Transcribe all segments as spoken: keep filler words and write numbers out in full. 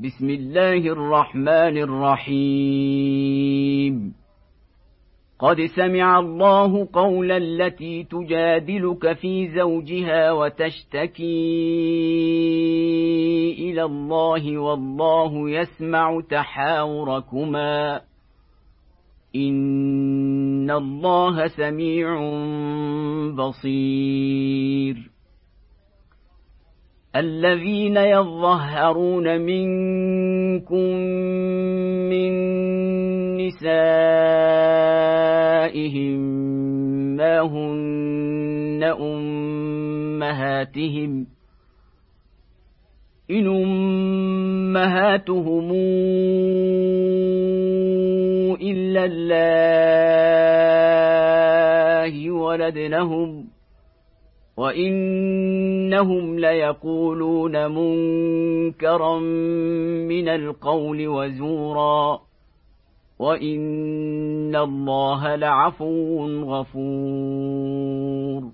بسم الله الرحمن الرحيم. قد سمع الله قول التي تجادلك في زوجها وتشتكي إلى الله والله يسمع تحاوركما إن الله سميع بصير. الذين يظهرون منكم من نسائهم ما هن أمهاتهم إن أمهاتهم إلا اللائي ولدنهم وإنهم ليقولون منكرا من القول وزورا وإن الله لعفو غفور.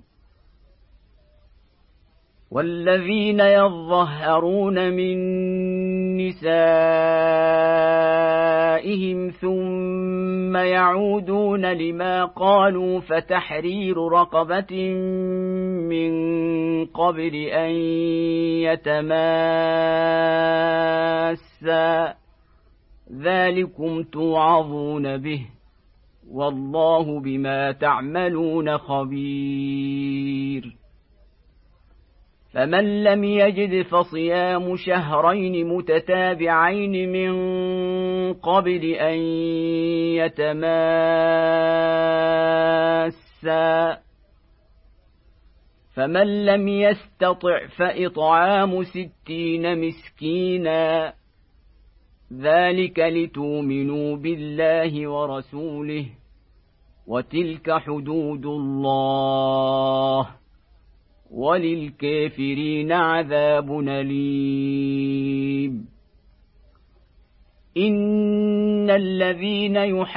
والذين يظهرون من نسائهم ثم يعودون لما قالوا فتحرير رقبة من قبل أن يتماسا ذلكم توعظون به والله بما تعملون خبير. فمن لم يجد فصيام شهرين متتابعين من قبل أن يتماسا فمن لم يستطع فإطعام ستين مسكينا ذلك لتؤمنوا بالله ورسوله وتلك حدود الله وللكافرين عذاب أليم. إن الذين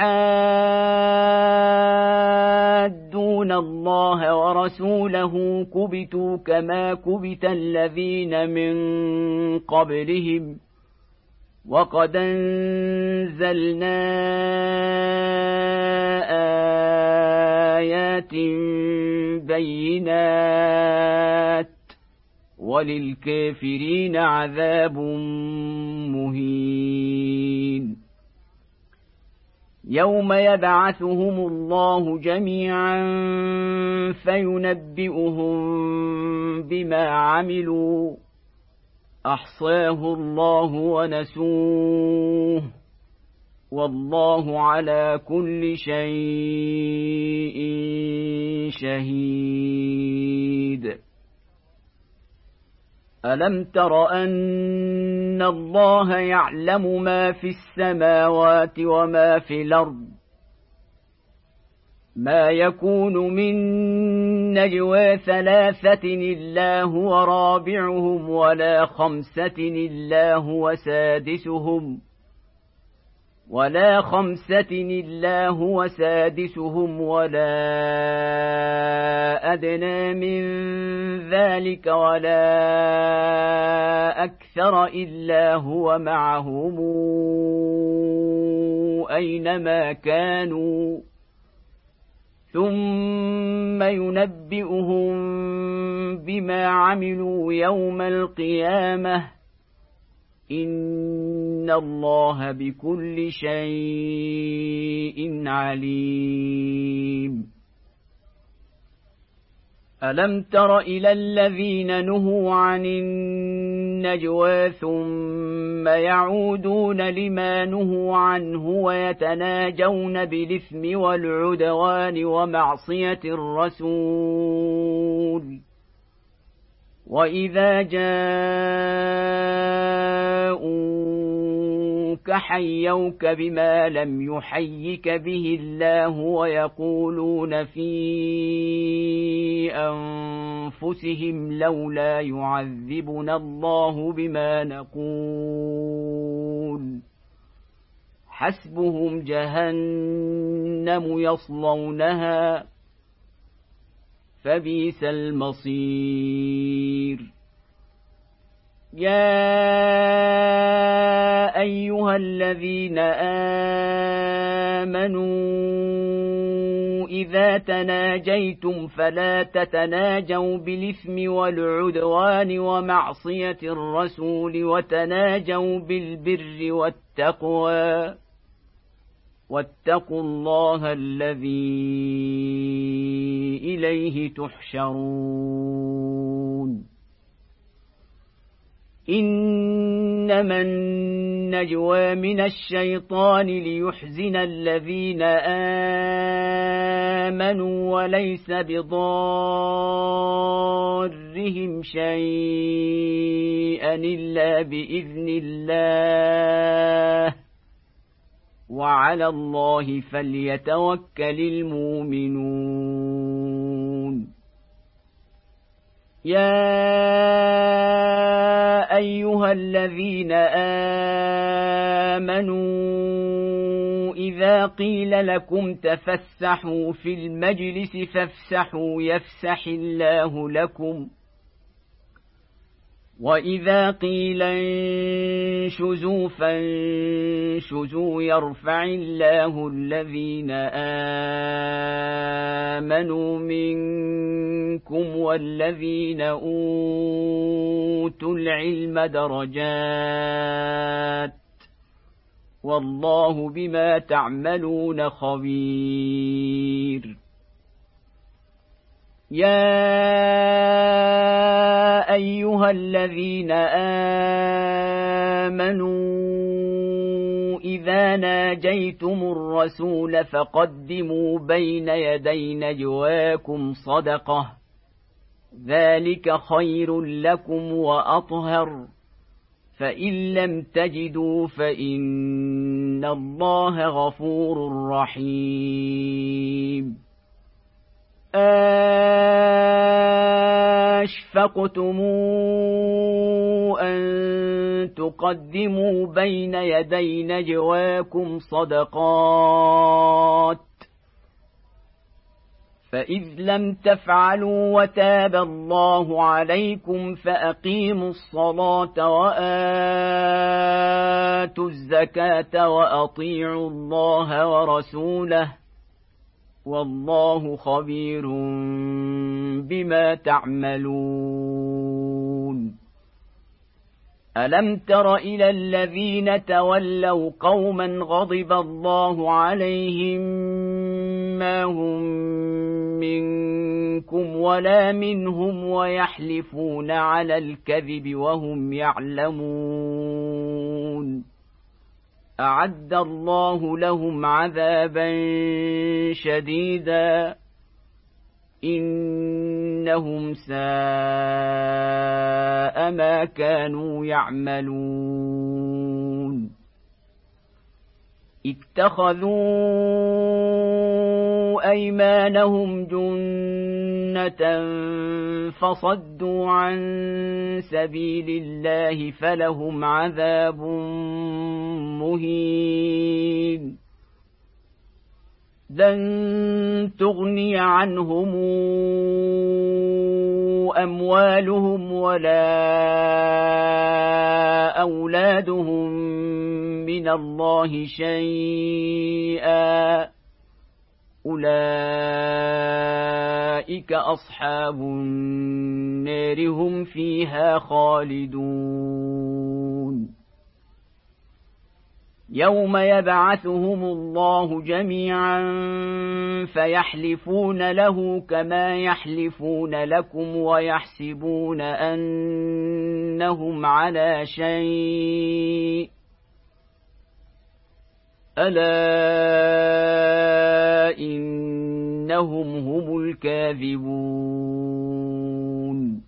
يحادون الله ورسوله كبتوا كما كبت الذين من قبلهم وقد أنزلنا آيات بينات وللكافرين عذاب مهين. يوم يبعثهم الله جميعا فينبئهم بما عملوا أحصاه الله ونسوه والله على كل شيء شهيد. ألم تر أن الله يعلم ما في السماوات وما في الأرض ما يكون من نجوى ثلاثة إلا هو رابعهم ولا خمسة إلا هو سادسهم ولا خمسة إلا هو سادسهم ولا أدنى من ذلك ولا أكثر إلا هو معهم أينما كانوا ثم ينبئهم بما عملوا يوم القيامة إن الله بكل شيء عليم. ألم تر إلى الذين نهوا عن النجوى ثم يعودون لما نهوا عنه ويتناجون بالإثم والعدوان ومعصية الرسول وإذا جاءوك حيوك بما لم يحيك به الله ويقولون في أنفسهم لولا يعذبنا الله بما نقول حسبهم جهنم يصلونها فبئس المصير. يا أيها الذين آمنوا إذا تناجيتم فلا تتناجوا بالإثم والعدوان ومعصية الرسول وتناجوا بالبر والتقوى واتقوا الله الذي إليه تحشرون إنما النجوى من الشيطان ليحزن الذين آمنوا وليس بضارهم شيئا إلا بإذن الله وعلى الله فليتوكل المؤمنون يا أيها الذين آمنوا إذا قيل لكم تفسحوا في المجلس فافسحوا يفسح الله لكم وإذا قيل انشزوا فانشزوا يرفع الله الذين آمنوا منكم والذين أوتوا العلم درجات والله بما تعملون خبير يا أيها الذين آمنوا إذا ناجيتم الرسول فقدموا بين يدي نجواكم صدقة ذلك خير لكم وأطهر فإن لم تجدوا فإن الله غفور رحيم أشفقتم أن تقدموا بين يدي نجواكم صدقات فإذ لم تفعلوا وتاب الله عليكم فأقيموا الصلاة وآتوا الزكاة وأطيعوا الله ورسوله والله خبير بما تعملون ألم تر إلى الذين تولوا قوما غضب الله عليهم ما هم منكم ولا منهم ويحلفون على الكذب وهم يعلمون أعد الله لهم عذابا شديدا إنهم ساء ما كانوا يعملون اتخذوا أيمانهم جنة فصدوا عن سبيل الله فلهم عذاب مهين لن تغني عنهم أموالهم ولا أولادهم من الله شيئا أولئك أصحاب النار هم فيها خالدون يوم يبعثهم الله جميعا فيحلفون له كما يحلفون لكم ويحسبون أنهم على شيء ألا إنهم هم الكاذبون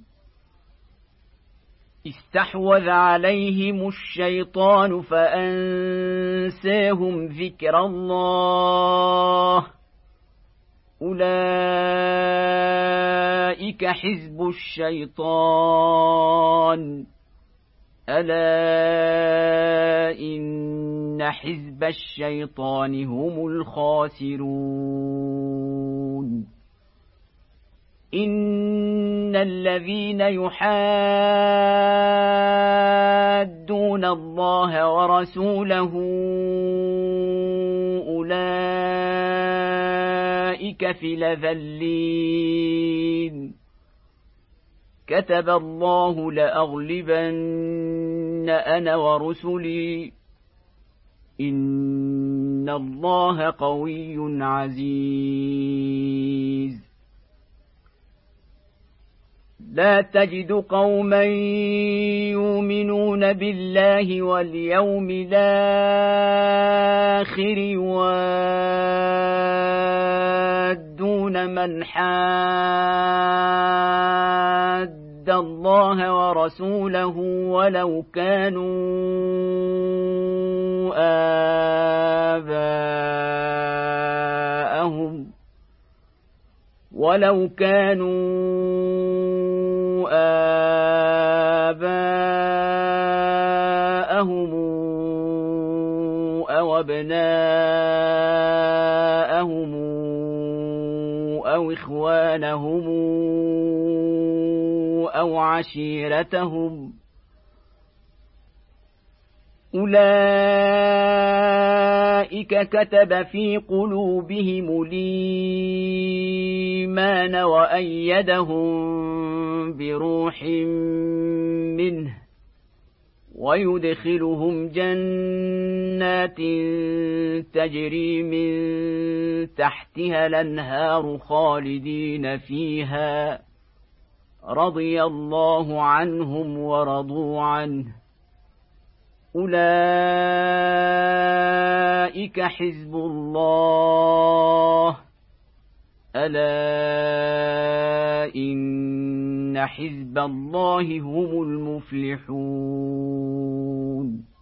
استحوذ عليهم الشيطان فأنساهم ذكر الله أولئك حزب الشيطان ألا إن حزب الشيطان هم الخاسرون إن إن الذين يحادون الله ورسوله أولئك في الأذلين كتب الله لأغلبن أنا ورسلي إن الله قوي عزيز لا تجد قوما يؤمنون بالله واليوم الآخر يوادون من حاد الله ورسوله ولو كانوا آباءهم ولو كانوا آباءهم أو أبناءهم أو إخوانهم أو عشيرتهم أولئك كتب في قلوبهم الإيمان وأيدهم بروح منه ويدخلهم جنات تجري من تحتها الأنهار خالدين فيها رضي الله عنهم ورضوا عنه أولئك حزب الله ألا إن حزب الله هم المفلحون